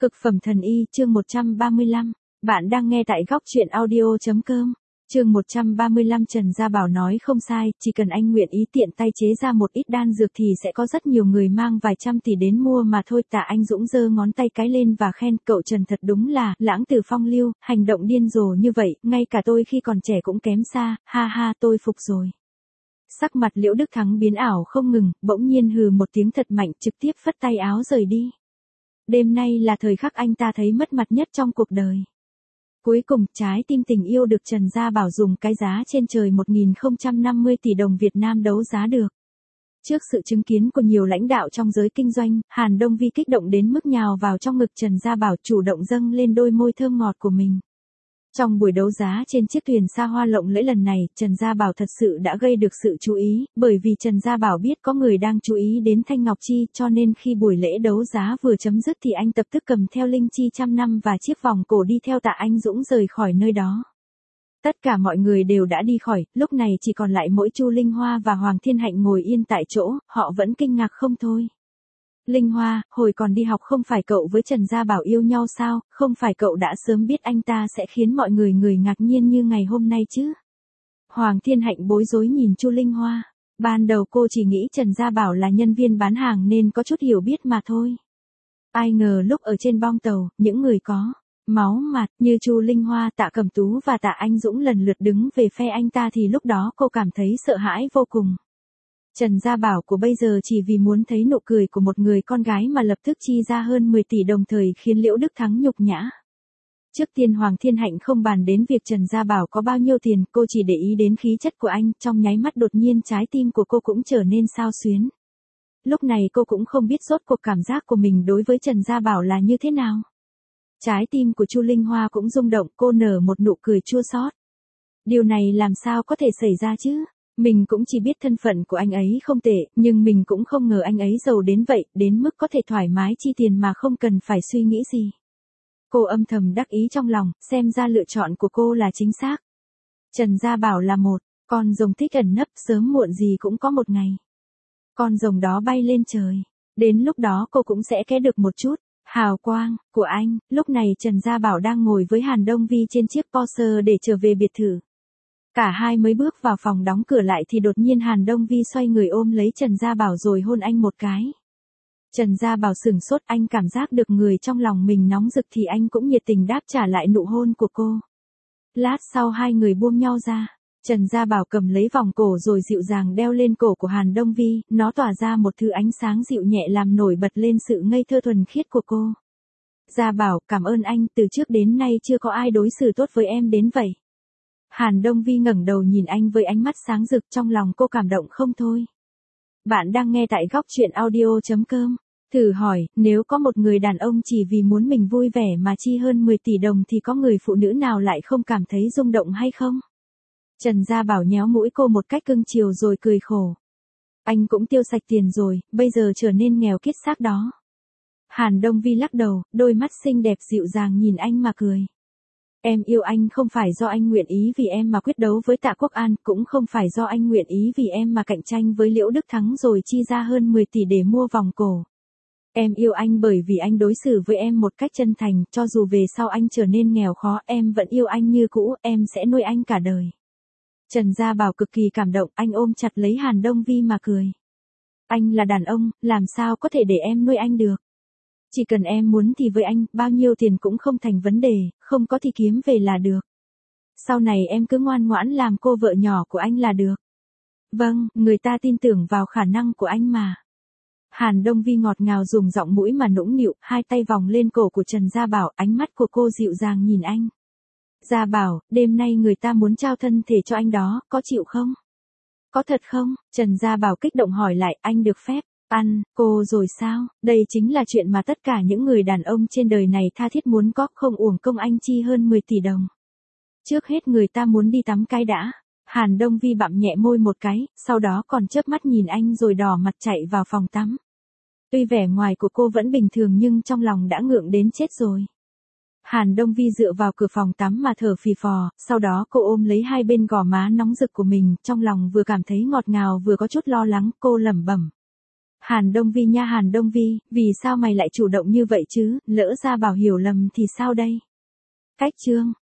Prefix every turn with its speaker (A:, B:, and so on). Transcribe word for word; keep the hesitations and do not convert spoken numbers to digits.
A: Cực phẩm thần y, chương một trăm ba mươi lăm. Bạn đang nghe tại góc truyện audio.com. Chương một trăm ba mươi lăm. Trần Gia Bảo nói không sai, chỉ cần anh nguyện ý tiện tay chế ra một ít đan dược thì sẽ có rất nhiều người mang vài trăm tỷ đến mua mà thôi. Tạ Anh Dũng giơ ngón tay cái lên và khen, cậu Trần thật đúng là lãng tử phong lưu, hành động điên rồ như vậy, ngay cả tôi khi còn trẻ cũng kém xa, ha ha, tôi phục rồi. Sắc mặt Liễu Đức Thắng biến ảo không ngừng, bỗng nhiên hừ một tiếng thật mạnh, trực tiếp phất tay áo rời đi. Đêm nay là thời khắc anh ta thấy mất mặt nhất trong cuộc đời. Cuối cùng, trái tim tình yêu được Trần Gia Bảo dùng cái giá trên trời một nghìn không trăm năm mươi tỷ đồng Việt Nam đấu giá được. Trước sự chứng kiến của nhiều lãnh đạo trong giới kinh doanh, Hàn Đông Vi kích động đến mức nhào vào trong ngực Trần Gia Bảo, chủ động dâng lên đôi môi thơm ngọt của mình. Trong buổi đấu giá trên chiếc thuyền xa hoa lộng lẫy lần này, Trần Gia Bảo thật sự đã gây được sự chú ý, bởi vì Trần Gia Bảo biết có người đang chú ý đến Thanh Ngọc Chi, cho nên khi buổi lễ đấu giá vừa chấm dứt thì anh tập tức cầm theo linh chi trăm năm và chiếc vòng cổ đi theo Tạ Anh Dũng rời khỏi nơi đó. Tất cả mọi người đều đã đi khỏi, lúc này chỉ còn lại mỗi Chu Linh Hoa và Hoàng Thiên Hạnh ngồi yên tại chỗ, họ vẫn kinh ngạc không thôi. Linh Hoa, hồi còn đi học không phải cậu với Trần Gia Bảo yêu nhau sao, không phải cậu đã sớm biết anh ta sẽ khiến mọi người người ngạc nhiên như ngày hôm nay chứ? Hoàng Thiên Hạnh bối rối nhìn Chu Linh Hoa. Ban đầu cô chỉ nghĩ Trần Gia Bảo là nhân viên bán hàng nên có chút hiểu biết mà thôi. Ai ngờ lúc ở trên bong tàu, những người có máu mặt như Chu Linh Hoa, Tạ Cẩm Tú và Tạ Anh Dũng lần lượt đứng về phe anh ta thì lúc đó cô cảm thấy sợ hãi vô cùng. Trần Gia Bảo của bây giờ chỉ vì muốn thấy nụ cười của một người con gái mà lập tức chi ra hơn mười tỷ đồng thời khiến Liễu Đức Thắng nhục nhã. Trước tiên Hoàng Thiên Hạnh không bàn đến việc Trần Gia Bảo có bao nhiêu tiền, cô chỉ để ý đến khí chất của anh, trong nháy mắt đột nhiên trái tim của cô cũng trở nên xao xuyến. Lúc này cô cũng không biết rốt cuộc cảm giác của mình đối với Trần Gia Bảo là như thế nào. Trái tim của Chu Linh Hoa cũng rung động, cô nở một nụ cười chua xót. Điều này làm sao có thể xảy ra chứ? Mình cũng chỉ biết thân phận của anh ấy không tệ, nhưng mình cũng không ngờ anh ấy giàu đến vậy, đến mức có thể thoải mái chi tiền mà không cần phải suy nghĩ gì. Cô âm thầm đắc ý trong lòng, xem ra lựa chọn của cô là chính xác. Trần Gia Bảo là một con rồng thích ẩn nấp, sớm muộn gì cũng có một ngày. Con rồng đó bay lên trời, đến lúc đó cô cũng sẽ ké được một chút hào quang của anh. Lúc này Trần Gia Bảo đang ngồi với Hàn Đông Vi trên chiếc Porsche để trở về biệt thự. Cả hai mới bước vào phòng đóng cửa lại thì đột nhiên Hàn Đông Vi xoay người ôm lấy Trần Gia Bảo rồi hôn anh một cái. Trần Gia Bảo sửng sốt, anh cảm giác được người trong lòng mình nóng rực thì anh cũng nhiệt tình đáp trả lại nụ hôn của cô. Lát sau hai người buông nhau ra, Trần Gia Bảo cầm lấy vòng cổ rồi dịu dàng đeo lên cổ của Hàn Đông Vi, nó tỏa ra một thứ ánh sáng dịu nhẹ làm nổi bật lên sự ngây thơ thuần khiết của cô. Gia Bảo, cảm ơn anh, từ trước đến nay chưa có ai đối xử tốt với em đến vậy. Hàn Đông Vi ngẩng đầu nhìn anh với ánh mắt sáng rực, trong lòng cô cảm động không thôi. Bạn đang nghe tại góc truyện audio.com. Thử hỏi, nếu có một người đàn ông chỉ vì muốn mình vui vẻ mà chi hơn mười tỷ đồng thì có người phụ nữ nào lại không cảm thấy rung động hay không? Trần Gia Bảo nhéo mũi cô một cách cưng chiều rồi cười khổ. Anh cũng tiêu sạch tiền rồi, bây giờ trở nên nghèo kiết xác đó. Hàn Đông Vi lắc đầu, đôi mắt xinh đẹp dịu dàng nhìn anh mà cười. Em yêu anh không phải do anh nguyện ý vì em mà quyết đấu với Tạ Quốc An, cũng không phải do anh nguyện ý vì em mà cạnh tranh với Liễu Đức Thắng rồi chi ra hơn mười tỷ để mua vòng cổ. Em yêu anh bởi vì anh đối xử với em một cách chân thành, cho dù về sau anh trở nên nghèo khó, em vẫn yêu anh như cũ, em sẽ nuôi anh cả đời. Trần Gia Bảo cực kỳ cảm động, anh ôm chặt lấy Hàn Đông Vi mà cười. Anh là đàn ông, làm sao có thể để em nuôi anh được? Chỉ cần em muốn thì với anh, bao nhiêu tiền cũng không thành vấn đề, không có thì kiếm về là được. Sau này em cứ ngoan ngoãn làm cô vợ nhỏ của anh là được. Vâng, người ta tin tưởng vào khả năng của anh mà. Hàn Đông Vi ngọt ngào dùng giọng mũi mà nũng nịu, hai tay vòng lên cổ của Trần Gia Bảo, ánh mắt của cô dịu dàng nhìn anh. Gia Bảo, đêm nay người ta muốn trao thân thể cho anh đó, có chịu không? Có thật không? Trần Gia Bảo kích động hỏi lại, anh được phép ăn cô rồi sao? Đây chính là chuyện mà tất cả những người đàn ông trên đời này tha thiết muốn có, không uổng công anh chi hơn mười tỷ đồng. Trước hết người ta muốn đi tắm cái đã. Hàn Đông Vi bặm nhẹ môi một cái, sau đó còn chớp mắt nhìn anh rồi đỏ mặt chạy vào phòng tắm. Tuy vẻ ngoài của cô vẫn bình thường nhưng trong lòng đã ngượng đến chết rồi. Hàn Đông Vi dựa vào cửa phòng tắm mà thở phì phò, sau đó cô ôm lấy hai bên gò má nóng rực của mình, trong lòng vừa cảm thấy ngọt ngào vừa có chút lo lắng, cô lẩm bẩm. Hàn Đông Vi nha Hàn Đông Vi, vì sao mày lại chủ động như vậy chứ, lỡ Gia Bảo hiểu lầm thì sao đây? Cách chương